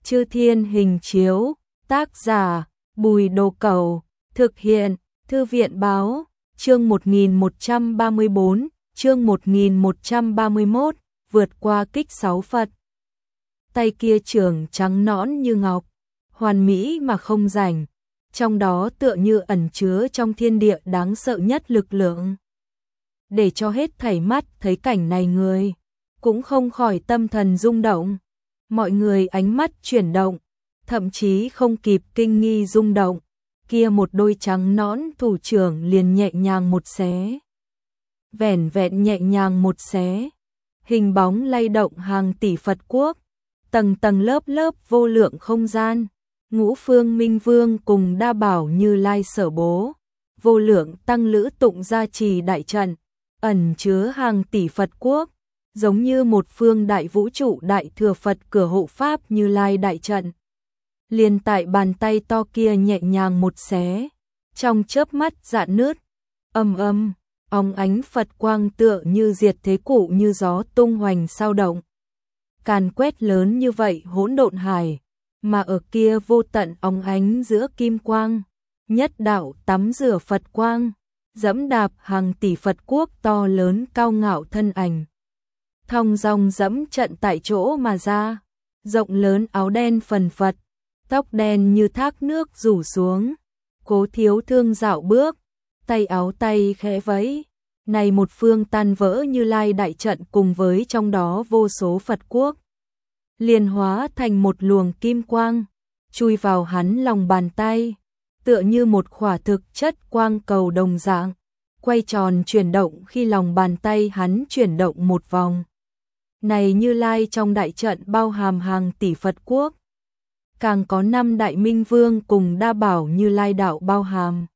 Chư Thiên Hình Chiếu, tác giả Bùi Đồ Cẩu, thực hiện Thư viện Báo, chương 1134, chương 1131, vượt qua kích 6 Phật. Tay kia trưởng trắng nõn như ngọc, hoàn mỹ mà không rảnh, trong đó tựa như ẩn chứa trong thiên địa đáng sợ nhất lực lượng. Để cho hết thảy mắt thấy cảnh này người, cũng không khỏi tâm thần rung động. Mọi người ánh mắt chuyển động, thậm chí không kịp kinh nghi rung động, kia một đôi trắng nõn thủ trưởng liền nhẹ nhàng một xé. Vẻn vẹn nhẹ nhàng một xé, hình bóng lay động hàng tỷ Phật quốc, tầng tầng lớp lớp vô lượng không gian, ngũ phương minh vương cùng đa bảo Như Lai Sở Bố, vô lượng tăng lữ tụng gia trì đại trận, ẩn chứa hàng tỷ Phật quốc, giống như một phương đại vũ trụ đại thừa Phật cửa hộ pháp Như Lai đại trận. Liền tại bàn tay to kia nhẹ nhàng một xé, trong chớp mắt rạn nứt, óng ánh Phật quang tựa như diệt thế cụ như gió tung hoành sao động. Càn quét lớn như vậy hỗn độn hải, mà ở kia vô tận óng ánh giữa kim quang, nhất đạo tắm rửa Phật quang, dẫm đạp hàng tỷ Phật quốc to lớn cao ngạo thân ảnh. Thong dong dẫm trận tại chỗ mà ra, rộng lớn áo đen phần phật, tóc đen như thác nước rủ xuống, Cố Thiếu Thương dạo bước, tay áo tay khẽ vẫy, này một phương tan vỡ Như Lai đại trận cùng với trong đó vô số Phật quốc, liền hóa thành một luồng kim quang, chui vào hắn lòng bàn tay, tựa như một khỏa thực chất quang cầu đồng dạng, quay tròn chuyển động khi lòng bàn tay hắn chuyển động một vòng. Này Như Lai trong đại trận bao hàm hàng tỷ Phật quốc, càng có 5 đại minh vương cùng đa bảo Như Lai đạo bao hàm.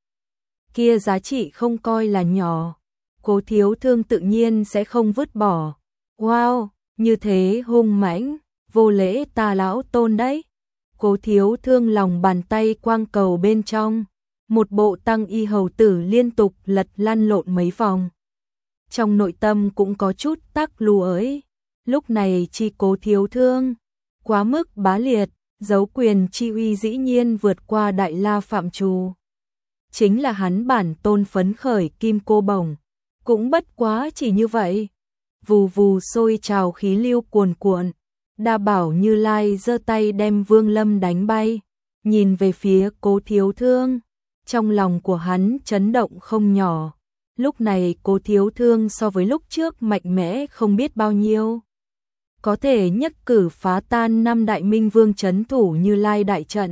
Kia giá trị không coi là nhỏ, Cố Thiếu Thương tự nhiên sẽ không vứt bỏ. Wow, như thế hung mãnh, vô lễ ta lão tôn đấy. Cố Thiếu Thương lòng bàn tay quang cầu bên trong, một bộ tăng y hầu tử liên tục lật lăn lộn mấy vòng. Trong nội tâm cũng có chút tắc lù ấy. Lúc này chi Cố Thiếu Thương, quá mức bá liệt, dấu quyền chi uy dĩ nhiên vượt qua đại la phạm trù. Chính là hắn bản tôn phấn khởi kim cô bổng, cũng bất quá chỉ như vậy. Vù vù sôi trào khí lưu cuồn cuộn, đa bảo Như Lai giơ tay đem Vương Lâm đánh bay, nhìn về phía Cố Thiếu Thương, trong lòng của hắn chấn động không nhỏ. Lúc này Cố Thiếu Thương so với lúc trước mạnh mẽ không biết bao nhiêu. Có thể nhất cử phá tan 5 đại minh vương trấn thủ Như Lai đại trận.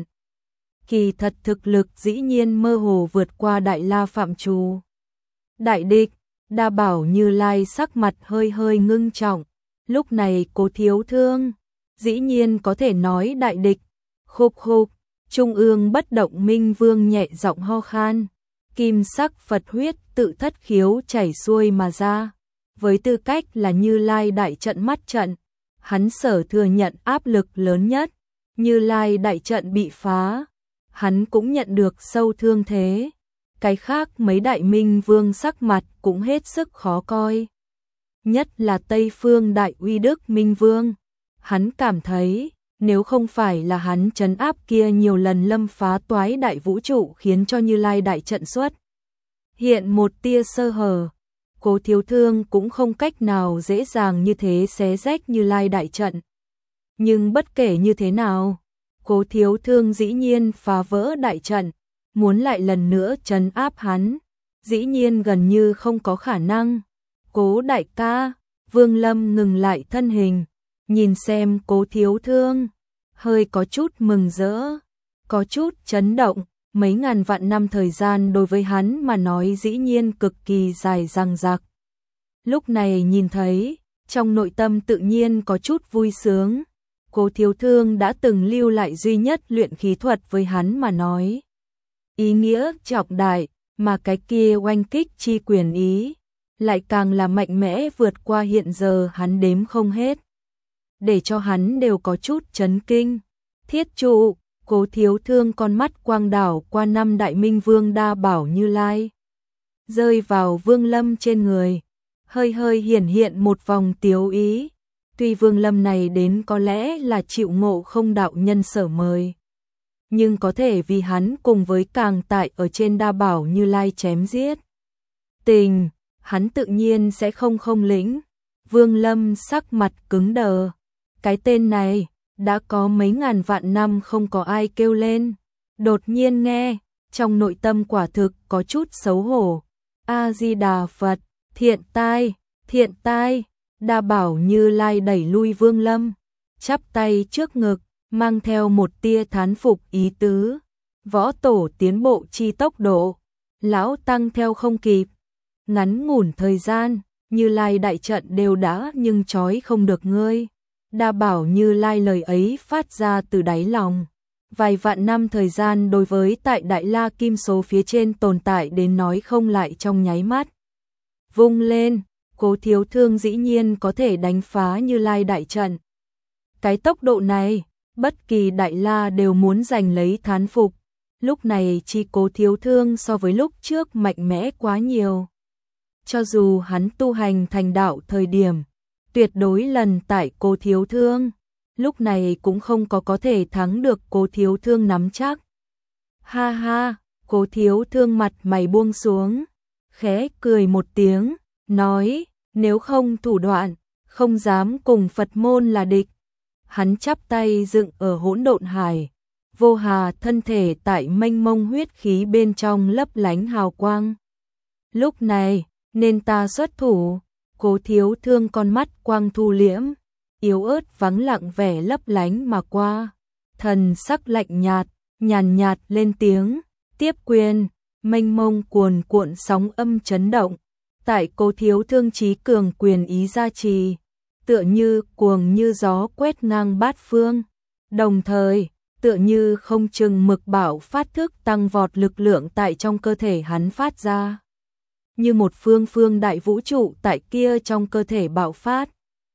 Kỳ thật thực lực dĩ nhiên mơ hồ vượt qua đại la phạm trù. Đại địch, đa bảo Như Lai sắc mặt hơi hơi ngưng trọng. Lúc này Cố Thiếu Thương, dĩ nhiên có thể nói đại địch. Khục khục, trung ương bất động minh vương nhẹ giọng ho khan. Kim sắc Phật huyết tự thất khiếu chảy xuôi mà ra. Với tư cách là Như Lai đại trận mắt trận, hắn sở thừa nhận áp lực lớn nhất. Như Lai đại trận bị phá, hắn cũng nhận được sâu thương thế. Cái khác mấy đại minh vương sắc mặt cũng hết sức khó coi. Nhất là Tây Phương Đại Uy Đức Minh Vương. Hắn cảm thấy, nếu không phải là hắn trấn áp kia nhiều lần lâm phá toái đại vũ trụ khiến cho Như Lai đại trận xuất hiện một tia sơ hở, Cố Thiếu Thương cũng không cách nào dễ dàng như thế xé rách Như Lai đại trận. Nhưng bất kể như thế nào, Cố Thiếu Thương dĩ nhiên phá vỡ đại trận, muốn lại lần nữa trấn áp hắn, dĩ nhiên gần như không có khả năng. Cố đại ca, Vương Lâm ngừng lại thân hình, nhìn xem Cố Thiếu Thương, hơi có chút mừng rỡ, có chút chấn động. Mấy ngàn vạn năm thời gian đối với hắn mà nói dĩ nhiên cực kỳ dài dằng dặc. Lúc này nhìn thấy, trong nội tâm tự nhiên có chút vui sướng. Cố Thiếu Thương đã từng lưu lại duy nhất luyện khí thuật với hắn mà nói. Ý nghĩa trọng đại, mà cái kia oanh kích chi quyền ý, lại càng là mạnh mẽ vượt qua hiện giờ hắn đếm không hết. Để cho hắn đều có chút chấn kinh. Thiết trụ, Cố Thiếu Thương con mắt quang đảo qua 5 đại minh vương đa bảo Như Lai, rơi vào Vương Lâm trên người, hơi hơi hiển hiện một vòng tiếu ý. Tuy Vương Lâm này đến có lẽ là chịu Ngộ Không đạo nhân sở mời, nhưng có thể vì hắn cùng với Càng Tại ở trên Đa Bảo Như Lai chém giết tình, hắn tự nhiên sẽ không lĩnh. Vương Lâm sắc mặt cứng đờ, cái tên này đã có mấy ngàn vạn năm không có ai kêu lên, đột nhiên nghe, trong nội tâm quả thực có chút xấu hổ. A Di Đà Phật, thiện tai. Đa Bảo Như Lai đẩy lui Vương Lâm, chắp tay trước ngực, mang theo một tia thán phục ý tứ. Võ tổ tiến bộ chi tốc độ, lão tăng theo không kịp. Ngắn ngủn thời gian, Như Lai đại trận đều đã nhưng trói không được ngươi. Đa Bảo Như Lai lời ấy phát ra từ đáy lòng. Vài vạn năm thời gian đối với tại Đại La Kim số phía trên tồn tại đến nói không lại trong nháy mắt. Vung lên, Cố Thiếu Thương dĩ nhiên có thể đánh phá Như Lai đại trận. Cái tốc độ này, bất kỳ Đại La đều muốn giành lấy thán phục. Lúc này chi Cố Thiếu Thương so với lúc trước mạnh mẽ quá nhiều. Cho dù hắn tu hành thành đạo thời điểm, tuyệt đối lần tại Cố Thiếu Thương, lúc này cũng không có thể thắng được Cố Thiếu Thương nắm chắc. Ha ha, Cố Thiếu Thương mặt mày buông xuống, khẽ cười một tiếng, nói, nếu không thủ đoạn, không dám cùng Phật môn là địch. Hắn chắp tay dựng ở hỗn độn hải, vô hà thân thể tại mênh mông huyết khí bên trong lấp lánh hào quang. Lúc này, nên ta xuất thủ. Cố Thiếu Thương con mắt quang thu liễm, yếu ớt vắng lặng vẻ lấp lánh mà qua, thần sắc lạnh nhạt, nhàn nhạt lên tiếng, tiếp quyền, mênh mông cuồn cuộn sóng âm chấn động, tại Cố Thiếu Thương trí cường quyền ý gia trì, tựa như cuồng như gió quét ngang bát phương, đồng thời, tựa như không chừng mực bảo phát thức tăng vọt lực lượng tại trong cơ thể hắn phát ra. Như một phương đại vũ trụ tại kia trong cơ thể bạo phát.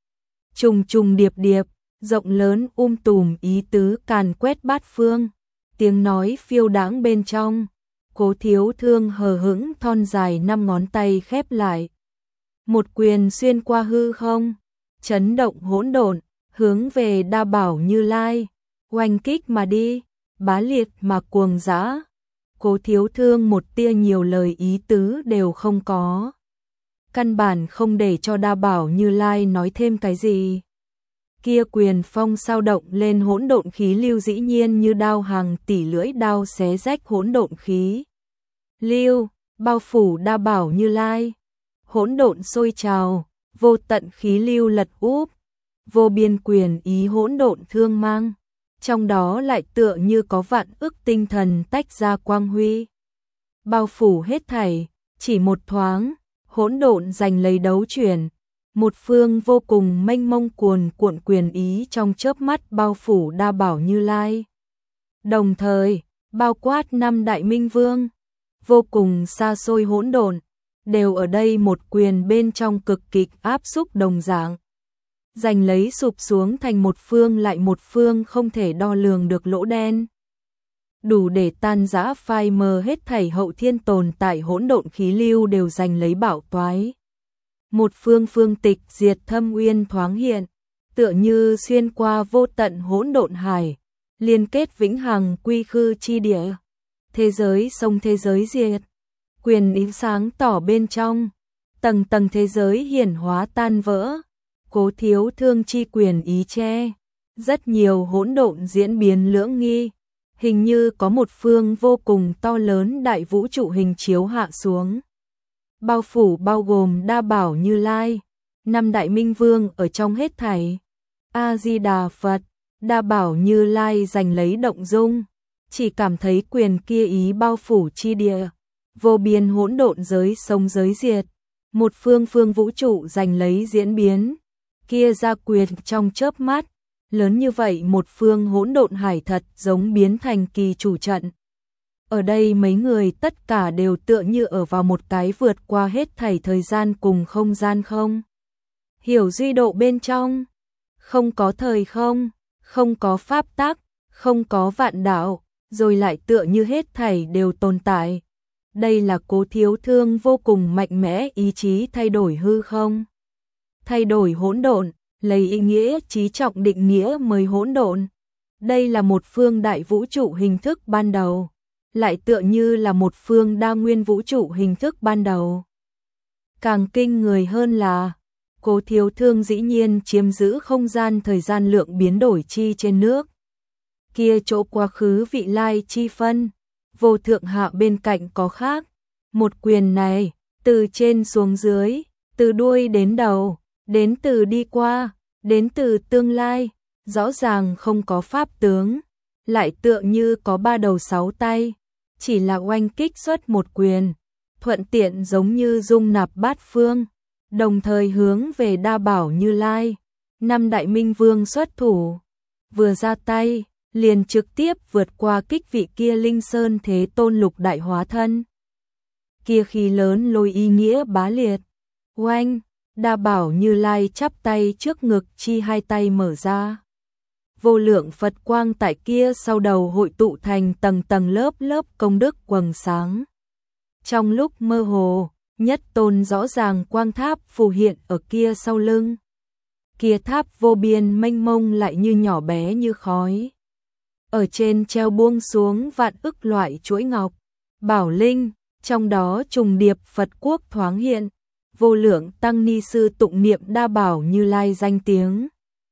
Trùng trùng điệp điệp, rộng lớn tùm ý tứ càn quét bát phương, tiếng nói phiêu đãng bên trong. Cố Thiếu Thương hờ hững thon dài 5 ngón tay khép lại. Một quyền xuyên qua hư không, chấn động hỗn độn, hướng về Đa Bảo Như Lai, oanh kích mà đi, bá liệt mà cuồng dã. Cố Thiếu Thương một tia nhiều lời ý tứ đều không có. Căn bản không để cho Đa Bảo Như Lai nói thêm cái gì. Kia quyền phong sao động lên hỗn độn khí lưu dĩ nhiên như đao hàng tỷ lưỡi đao xé rách hỗn độn khí lưu, bao phủ Đa Bảo Như Lai. Hỗn độn sôi trào, vô tận khí lưu lật úp, vô biên quyền ý hỗn độn thương mang. Trong đó lại tựa như có vạn ức tinh thần tách ra quang huy, bao phủ hết thảy, chỉ một thoáng, hỗn độn giành lấy đấu chuyển, một phương vô cùng mênh mông cuồn cuộn quyền ý trong chớp mắt bao phủ Đa Bảo Như Lai. Đồng thời, bao quát 5 đại minh vương, vô cùng xa xôi hỗn độn, đều ở đây một quyền bên trong cực kịch áp xúc đồng dạng. Giành lấy sụp xuống thành một phương lại một phương không thể đo lường được lỗ đen. Đủ để tan rã phai mờ hết thảy hậu thiên tồn tại hỗn độn khí lưu đều giành lấy bảo toái. Một phương tịch diệt thâm uyên thoáng hiện, tựa như xuyên qua vô tận hỗn độn hải, liên kết vĩnh hằng quy khư chi địa. Thế giới sông thế giới diệt, quyền ý sáng tỏ bên trong, tầng tầng thế giới hiển hóa tan vỡ. Cố Thiếu Thương chi quyền ý che, rất nhiều hỗn độn diễn biến lưỡng nghi, hình như có một phương vô cùng to lớn đại vũ trụ hình chiếu hạ xuống. Bao phủ bao gồm Đa Bảo Như Lai, 5 đại minh vương ở trong hết thảy. A Di Đà Phật, Đa Bảo Như Lai giành lấy động dung, chỉ cảm thấy quyền kia ý bao phủ chi địa, vô biên hỗn độn giới sông giới diệt, một phương vũ trụ giành lấy diễn biến. Kia ra quyền trong chớp mắt, lớn như vậy một phương hỗn độn hải thật giống biến thành kỳ chủ trận. Ở đây mấy người tất cả đều tựa như ở vào một cái vượt qua hết thảy thời gian cùng không gian không. Hiểu duy độ bên trong, không có thời không, không có pháp tắc, không có vạn đạo, rồi lại tựa như hết thảy đều tồn tại. Đây là Cố Thiếu Thương vô cùng mạnh mẽ ý chí thay đổi hư không. Thay đổi hỗn độn, lấy ý nghĩa chí trọng định nghĩa mới hỗn độn. Đây là một phương đại vũ trụ hình thức ban đầu, lại tựa như là một phương đa nguyên vũ trụ hình thức ban đầu. Càng kinh người hơn là, Cố Thiếu Thương dĩ nhiên chiếm giữ không gian thời gian lượng biến đổi chi trên nước. Kia chỗ quá khứ vị lai chi phân, vô thượng hạ bên cạnh có khác. Một quyền này, từ trên xuống dưới, từ đuôi đến đầu, đến từ đi qua, đến từ tương lai, rõ ràng không có pháp tướng, lại tựa như có 3 đầu 6 tay, chỉ là oanh kích xuất một quyền, thuận tiện giống như dung nạp bát phương, đồng thời hướng về Đa Bảo Như Lai. 5 đại minh vương xuất thủ, vừa ra tay, liền trực tiếp vượt qua kích vị kia Linh Sơn Thế Tôn lục đại hóa thân. Kia khí lớn lôi ý nghĩa bá liệt, oanh, Đa Bảo Như Lai chắp tay trước ngực chi hai tay mở ra. Vô lượng Phật quang tại kia sau đầu hội tụ thành tầng tầng lớp lớp công đức quầng sáng. Trong lúc mơ hồ, nhất tôn rõ ràng quang tháp phù hiện ở kia sau lưng. Kia tháp vô biên mênh mông lại như nhỏ bé như khói. Ở trên treo buông xuống vạn ức loại chuỗi ngọc, bảo linh, trong đó trùng điệp Phật quốc thoáng hiện, vô lượng tăng ni sư tụng niệm Đa Bảo Như Lai danh tiếng.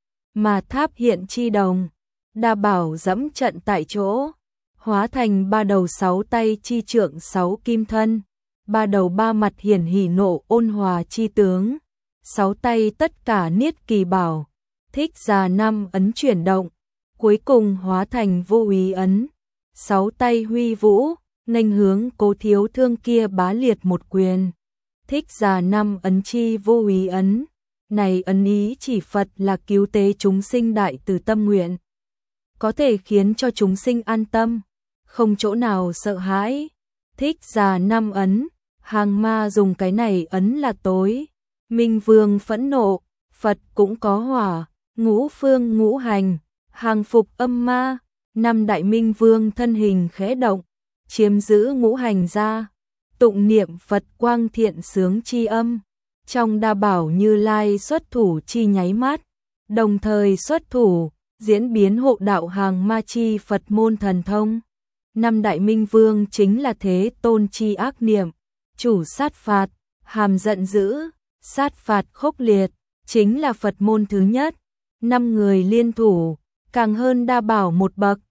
Mà tháp hiện chi đồng, Đa Bảo dẫm trận tại chỗ, hóa thành 3 đầu 6 tay chi trượng 6 kim thân, 3 đầu 3 mặt hiển hỉ nộ ôn hòa chi tướng, 6 tay tất cả niết kỳ bảo, thích già 5 ấn chuyển động, cuối cùng hóa thành vô úy ấn, 6 tay huy vũ, nghênh hướng Cố Thiếu Thương kia bá liệt một quyền. Thích già 5 ấn chi vô úy ấn, này ấn ý chỉ Phật là cứu tế chúng sinh đại từ tâm nguyện, có thể khiến cho chúng sinh an tâm, không chỗ nào sợ hãi. Thích già 5 ấn, hàng ma dùng cái này ấn là tối, Minh Vương phẫn nộ, Phật cũng có hỏa, ngũ phương ngũ hành, hàng phục âm ma, 5 đại Minh Vương thân hình khẽ động, chiếm giữ ngũ hành ra, tụng niệm Phật quang thiện sướng chi âm, trong Đa Bảo Như Lai xuất thủ chi nháy mắt, đồng thời xuất thủ, diễn biến hộ đạo hàng ma chi Phật môn thần thông. 5 đại Minh Vương chính là Thế Tôn chi ác niệm, chủ sát phạt, hàm giận dữ, sát phạt khốc liệt, chính là Phật môn thứ nhất. 5 người liên thủ, càng hơn Đa Bảo một bậc.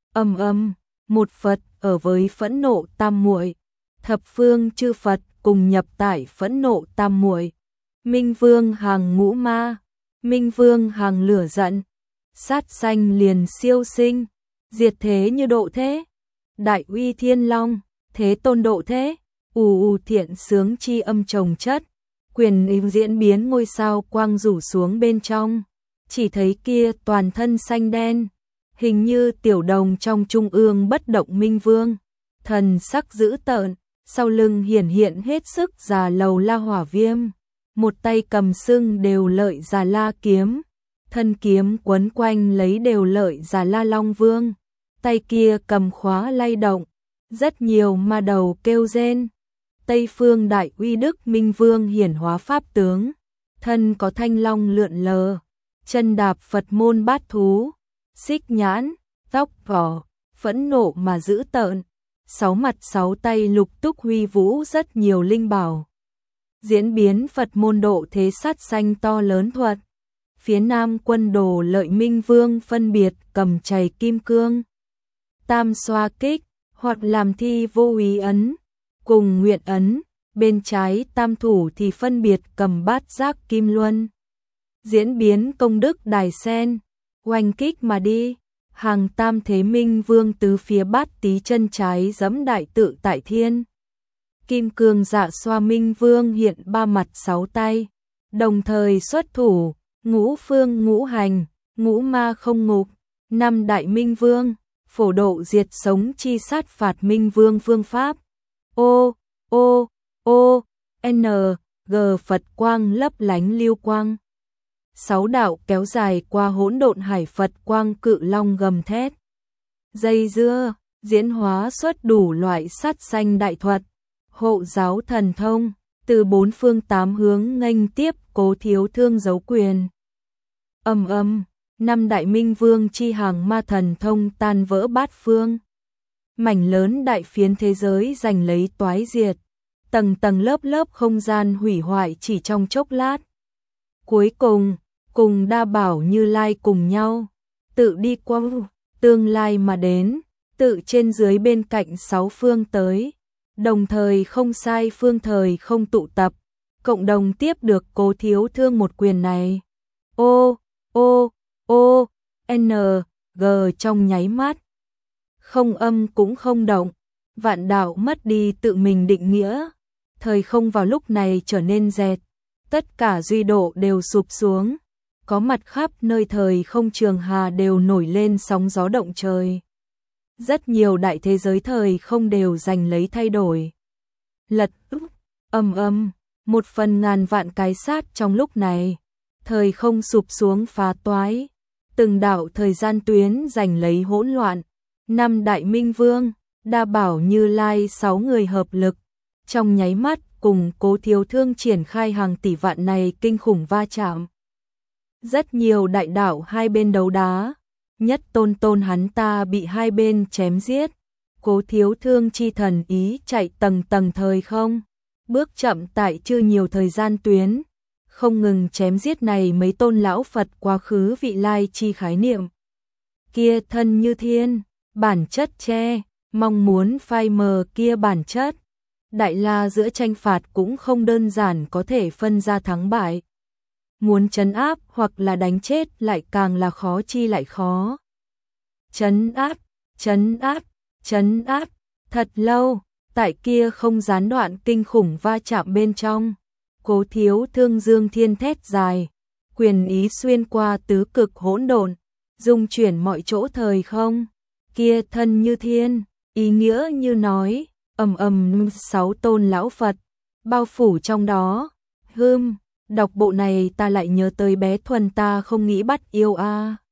Một Phật ở với phẫn nộ tam muội, thập phương chư Phật cùng nhập tại phẫn nộ tam muội. Minh Vương hàng ngũ ma, Minh Vương hàng lửa giận, sát sanh liền siêu sinh, diệt thế như độ thế. Đại uy thiên long, Thế Tôn độ thế, thiện sướng chi âm trồng chất, quyền diễn biến ngôi sao quang rủ xuống bên trong, chỉ thấy kia toàn thân xanh đen, hình như tiểu đồng trong trung ương bất động Minh Vương, thần sắc dữ tợn, sau lưng hiển hiện hết sức già lầu la hỏa viêm, một tay cầm sưng đều lợi già la kiếm, thân kiếm quấn quanh lấy đều lợi già la long vương, tay kia cầm khóa lay động, rất nhiều ma đầu kêu rên. Tây phương đại uy đức Minh Vương hiển hóa pháp tướng, thân có thanh long lượn lờ, chân đạp Phật môn bát thú, xích nhãn, tóc vỏ, phẫn nộ mà dữ tợn, 6 mặt 6 tay lục túc huy vũ rất nhiều linh bảo. Diễn biến Phật môn độ thế sát sanh to lớn thuật. Phía nam quân đồ lợi Minh Vương phân biệt cầm chày kim cương, tam xoa kích, hoặc làm thi vô úy ấn, cùng nguyện ấn, bên trái tam thủ thì phân biệt cầm bát giác kim luân. Diễn biến công đức đài sen, oanh kích mà đi, hàng tam thế Minh Vương tứ phía bát tí chân trái giẫm đại tự tại thiên. Kim cương dạ xoa Minh Vương hiện 3 mặt 6 tay, đồng thời xuất thủ, ngũ phương ngũ hành, ngũ ma không ngục, 5 đại Minh Vương, phổ độ diệt sống chi sát phạt Minh Vương phương pháp. G Phật quang lấp lánh lưu quang. 6 đạo kéo dài qua hỗn độn hải Phật quang cự long gầm thét. Dây dưa, diễn hóa xuất đủ loại sát sanh đại thuật, hộ giáo thần thông, từ 4 phương 8 hướng nghênh tiếp Cố Thiếu Thương giấu quyền. Ầm ầm, năm đại minh vương chi hàng ma thần thông tan vỡ bát phương. Mảnh lớn đại phiến thế giới giành lấy toái diệt, tầng tầng lớp lớp không gian hủy hoại chỉ trong chốc lát. Cuối cùng, cùng Đa Bảo Như Lai cùng nhau, tự đi qua tương lai mà đến, tự trên dưới bên cạnh sáu phương tới, đồng thời không sai phương thời không tụ tập, cộng đồng tiếp được Cố Thiếu Thương một quyền này. Ô, ô, ô, n, g trong nháy mắt. Không âm cũng không động, vạn đạo mất đi tự mình định nghĩa, thời không vào lúc này trở nên dẹt, tất cả duy độ đều sụp xuống, có mặt khắp nơi thời không trường hà đều nổi lên sóng gió động trời. Rất nhiều đại thế giới thời không đều giành lấy thay đổi. Lật úp, âm, một phần ngàn vạn cái sát trong lúc này, thời không sụp xuống phá toái, từng đạo thời gian tuyến giành lấy hỗn loạn. Năm đại minh vương, Đa Bảo Như Lai 6 người hợp lực, trong nháy mắt cùng Cố Thiếu Thương triển khai hàng tỷ vạn này kinh khủng va chạm. Rất nhiều đại đạo hai bên đấu đá, nhất tôn hắn ta bị hai bên chém giết. Cố Thiếu Thương chi thần ý chạy tầng tầng thời không, bước chậm tại chưa nhiều thời gian tuyến, không ngừng chém giết này mấy tôn lão Phật quá khứ vị lai chi khái niệm. Kia thân như thiên, bản chất che, mong muốn phai mờ kia bản chất. Đại la giữa tranh phạt cũng không đơn giản có thể phân ra thắng bại. Muốn trấn áp hoặc là đánh chết lại càng là khó chi lại khó. Trấn áp, trấn áp, trấn áp, thật lâu, tại kia không gián đoạn kinh khủng va chạm bên trong. Cố Thiếu Thương dương thiên thét dài, quyền ý xuyên qua tứ cực hỗn độn, dung chuyển mọi chỗ thời không. Kia thân như thiên, ý nghĩa như nói, ầm 6 tôn lão Phật, bao phủ trong đó. Đọc bộ này ta lại nhớ tới bé Thuần ta không nghĩ bắt yêu a.